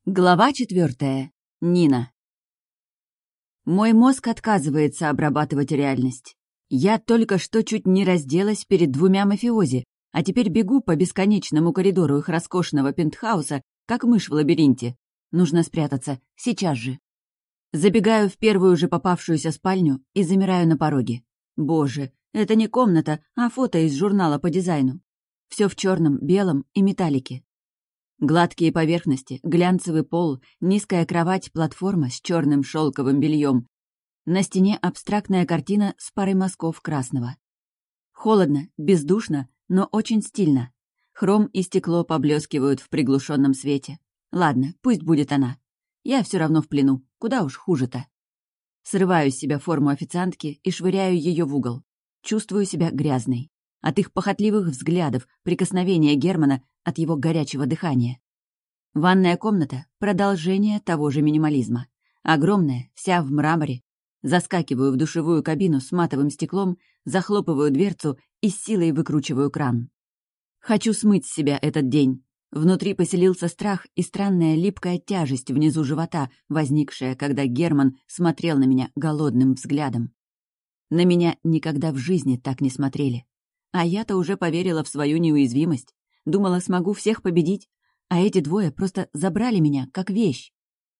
Глава 4. Нина. Мой мозг отказывается обрабатывать реальность. Я только что чуть не разделась перед двумя мафиози, а теперь бегу по бесконечному коридору их роскошного пентхауса, как мышь в лабиринте. Нужно спрятаться, сейчас же. Забегаю в первую же попавшуюся спальню и замираю на пороге. Боже, это не комната, а фото из журнала по дизайну. Все в черном, белом и металлике. Гладкие поверхности, глянцевый пол, низкая кровать, платформа с черным шелковым бельем. На стене абстрактная картина с парой мазков красного. Холодно, бездушно, но очень стильно. Хром и стекло поблескивают в приглушенном свете. Ладно, пусть будет она. Я все равно в плену, куда уж хуже-то. Срываю с себя форму официантки и швыряю ее в угол. Чувствую себя грязной. От их похотливых взглядов, прикосновения Германа, от его горячего дыхания. Ванная комната — продолжение того же минимализма. Огромная, вся в мраморе. Заскакиваю в душевую кабину с матовым стеклом, захлопываю дверцу и с силой выкручиваю кран. Хочу смыть с себя этот день. Внутри поселился страх и странная липкая тяжесть внизу живота, возникшая, когда Герман смотрел на меня голодным взглядом. На меня никогда в жизни так не смотрели. А я-то уже поверила в свою неуязвимость. Думала, смогу всех победить, а эти двое просто забрали меня, как вещь.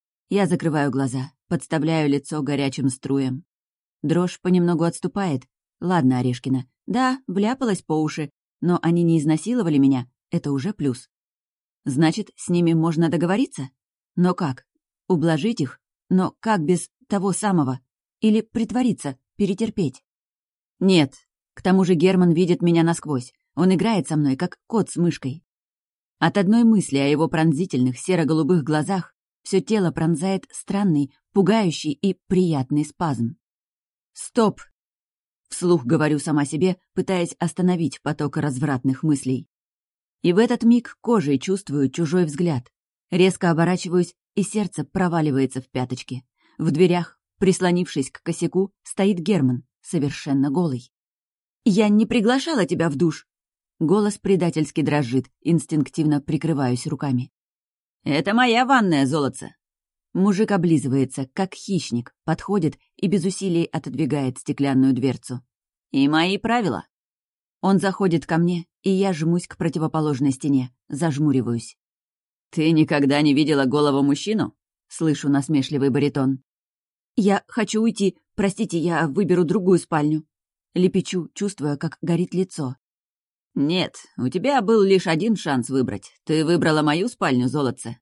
Я закрываю глаза, подставляю лицо горячим струям. Дрожь понемногу отступает. Ладно, Орешкина, да, вляпалась по уши, но они не изнасиловали меня, это уже плюс. Значит, с ними можно договориться? Но как? Ублажить их? Но как без того самого? Или притвориться, перетерпеть? Нет, к тому же Герман видит меня насквозь. Он играет со мной, как кот с мышкой. От одной мысли о его пронзительных серо-голубых глазах все тело пронзает странный, пугающий и приятный спазм. «Стоп!» — вслух говорю сама себе, пытаясь остановить поток развратных мыслей. И в этот миг кожей чувствую чужой взгляд. Резко оборачиваюсь, и сердце проваливается в пяточки. В дверях, прислонившись к косяку, стоит Герман, совершенно голый. «Я не приглашала тебя в душ!» Голос предательски дрожит, инстинктивно прикрываюсь руками. «Это моя ванная, золотце!» Мужик облизывается, как хищник, подходит и без усилий отодвигает стеклянную дверцу. «И мои правила!» Он заходит ко мне, и я жмусь к противоположной стене, зажмуриваюсь. «Ты никогда не видела голого мужчину?» — слышу насмешливый баритон. «Я хочу уйти, простите, я выберу другую спальню». Лепечу, чувствуя, как горит лицо. «Нет, у тебя был лишь один шанс выбрать. Ты выбрала мою спальню, золотце».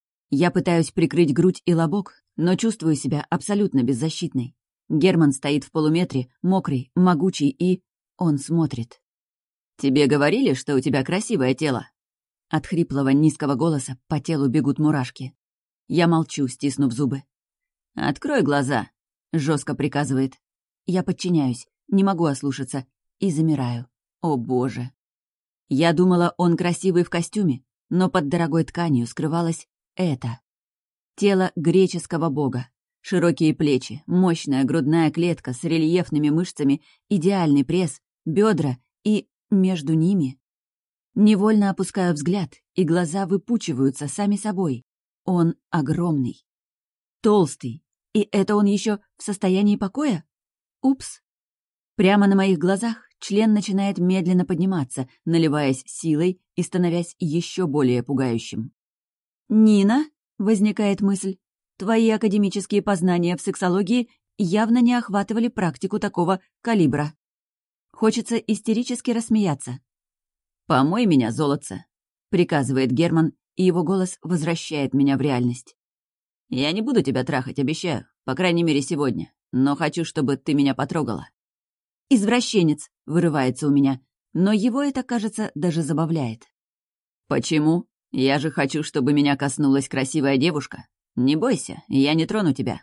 Я пытаюсь прикрыть грудь и лобок, но чувствую себя абсолютно беззащитной. Герман стоит в полуметре, мокрый, могучий и... Он смотрит. «Тебе говорили, что у тебя красивое тело?» От хриплого низкого голоса по телу бегут мурашки. Я молчу, стиснув зубы. «Открой глаза», — жестко приказывает. Я подчиняюсь, не могу ослушаться, и замираю. О боже! Я думала, он красивый в костюме, но под дорогой тканью скрывалось это. Тело греческого бога. Широкие плечи, мощная грудная клетка с рельефными мышцами, идеальный пресс, бедра и между ними. Невольно опускаю взгляд, и глаза выпучиваются сами собой. Он огромный. Толстый. И это он еще в состоянии покоя? Упс. Прямо на моих глазах член начинает медленно подниматься, наливаясь силой и становясь еще более пугающим. «Нина?» — возникает мысль. «Твои академические познания в сексологии явно не охватывали практику такого калибра». Хочется истерически рассмеяться. «Помой меня, золотце», — приказывает Герман, и его голос возвращает меня в реальность. «Я не буду тебя трахать, обещаю, по крайней мере сегодня, но хочу, чтобы ты меня потрогала». «Извращенец!» — вырывается у меня, но его это, кажется, даже забавляет. «Почему? Я же хочу, чтобы меня коснулась красивая девушка. Не бойся, я не трону тебя».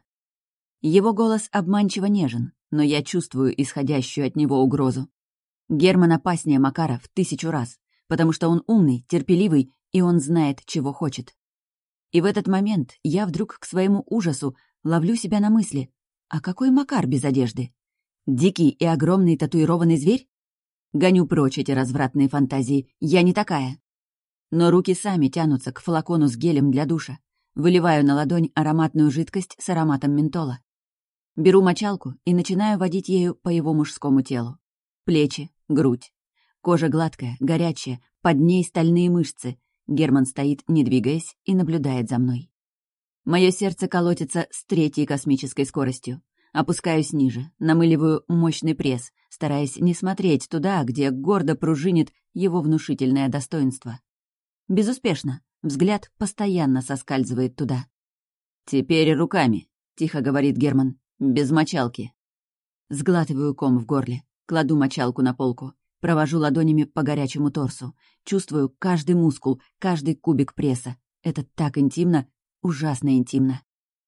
Его голос обманчиво нежен, но я чувствую исходящую от него угрозу. Герман опаснее Макара в 1000 раз, потому что он умный, терпеливый, и он знает, чего хочет. И в этот момент я вдруг к своему ужасу ловлю себя на мысли: а какой Макар без одежды? Дикий и огромный татуированный зверь? Гоню прочь эти развратные фантазии, я не такая. Но руки сами тянутся к флакону с гелем для душа. Выливаю на ладонь ароматную жидкость с ароматом ментола. Беру мочалку и начинаю водить ею по его мужскому телу. Плечи, грудь. Кожа гладкая, горячая, под ней стальные мышцы. Герман стоит, не двигаясь, и наблюдает за мной. Мое сердце колотится с третьей космической скоростью. Опускаюсь ниже, намыливаю мощный пресс, стараясь не смотреть туда, где гордо пружинит его внушительное достоинство. Безуспешно. Взгляд постоянно соскальзывает туда. «Теперь руками», — тихо говорит Герман, — «без мочалки». Сглатываю ком в горле, кладу мочалку на полку, провожу ладонями по горячему торсу, чувствую каждый мускул, каждый кубик пресса. Это так интимно, ужасно интимно.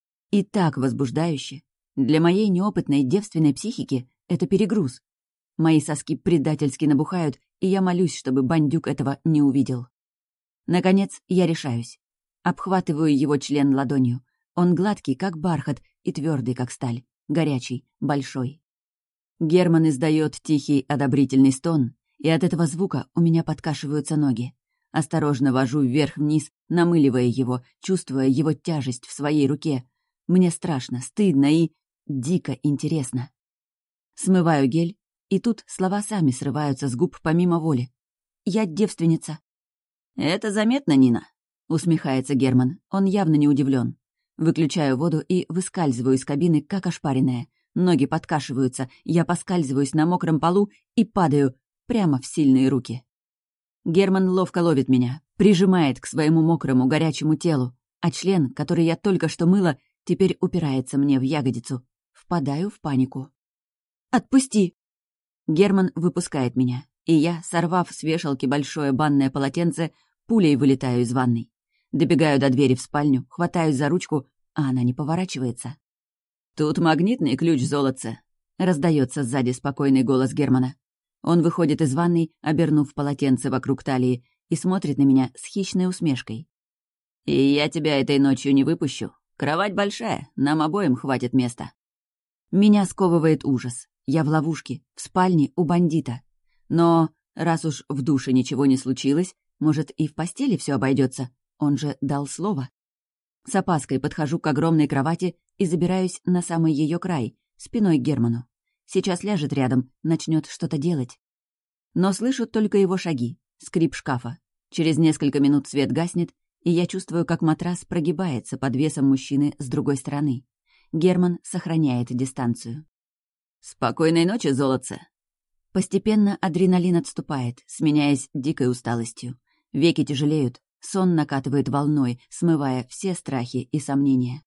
И так возбуждающе. Для моей неопытной девственной психики это перегруз. Мои соски предательски набухают, и я молюсь, чтобы бандюк этого не увидел. Наконец, я решаюсь. Обхватываю его член ладонью. Он гладкий, как бархат, и твердый, как сталь. Горячий, большой. Герман издает тихий одобрительный стон, и от этого звука у меня подкашиваются ноги. Осторожно вожу вверх-вниз, намыливая его, чувствуя его тяжесть в своей руке. Мне страшно, стыдно и дико интересно. Смываю гель, и тут слова сами срываются с губ помимо воли. «Я девственница». «Это заметно, Нина?» — усмехается Герман. Он явно не удивлен. Выключаю воду и выскальзываю из кабины, как ошпаренная. Ноги подкашиваются, я поскальзываюсь на мокром полу и падаю прямо в сильные руки. Герман ловко ловит меня, прижимает к своему мокрому горячему телу, а член, который я только что мыла, теперь упирается мне в ягодицу. Впадаю в панику. «Отпусти!» Герман выпускает меня, и я, сорвав с вешалки большое банное полотенце, пулей вылетаю из ванной. Добегаю до двери в спальню, хватаюсь за ручку, а она не поворачивается. «Тут магнитный ключ, золотце!» — раздается сзади спокойный голос Германа. Он выходит из ванной, обернув полотенце вокруг талии, и смотрит на меня с хищной усмешкой. «И я тебя этой ночью не выпущу. Кровать большая, нам обоим хватит места». Меня сковывает ужас. Я в ловушке, в спальне у бандита. Но раз уж в душе ничего не случилось, может, и в постели все обойдется. Он же дал слово. С опаской подхожу к огромной кровати и забираюсь на самый ее край, спиной к Герману. Сейчас ляжет рядом, начнет что-то делать. Но слышу только его шаги, скрип шкафа. Через несколько минут свет гаснет, и я чувствую, как матрас прогибается под весом мужчины с другой стороны. Герман сохраняет дистанцию. «Спокойной ночи, золотце!» Постепенно адреналин отступает, сменяясь дикой усталостью. Веки тяжелеют, сон накатывает волной, смывая все страхи и сомнения.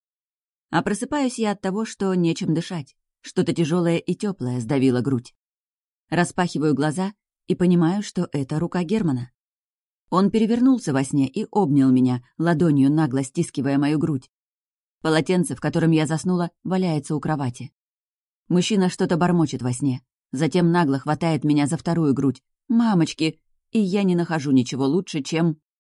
А просыпаюсь я от того, что нечем дышать. Что-то тяжелое и теплое сдавило грудь. Распахиваю глаза и понимаю, что это рука Германа. Он перевернулся во сне и обнял меня, ладонью нагло стискивая мою грудь. Полотенце, в котором я заснула, валяется у кровати. Мужчина что-то бормочет во сне, затем нагло хватает меня за вторую грудь. «Мамочки!» И я не нахожу ничего лучше, чем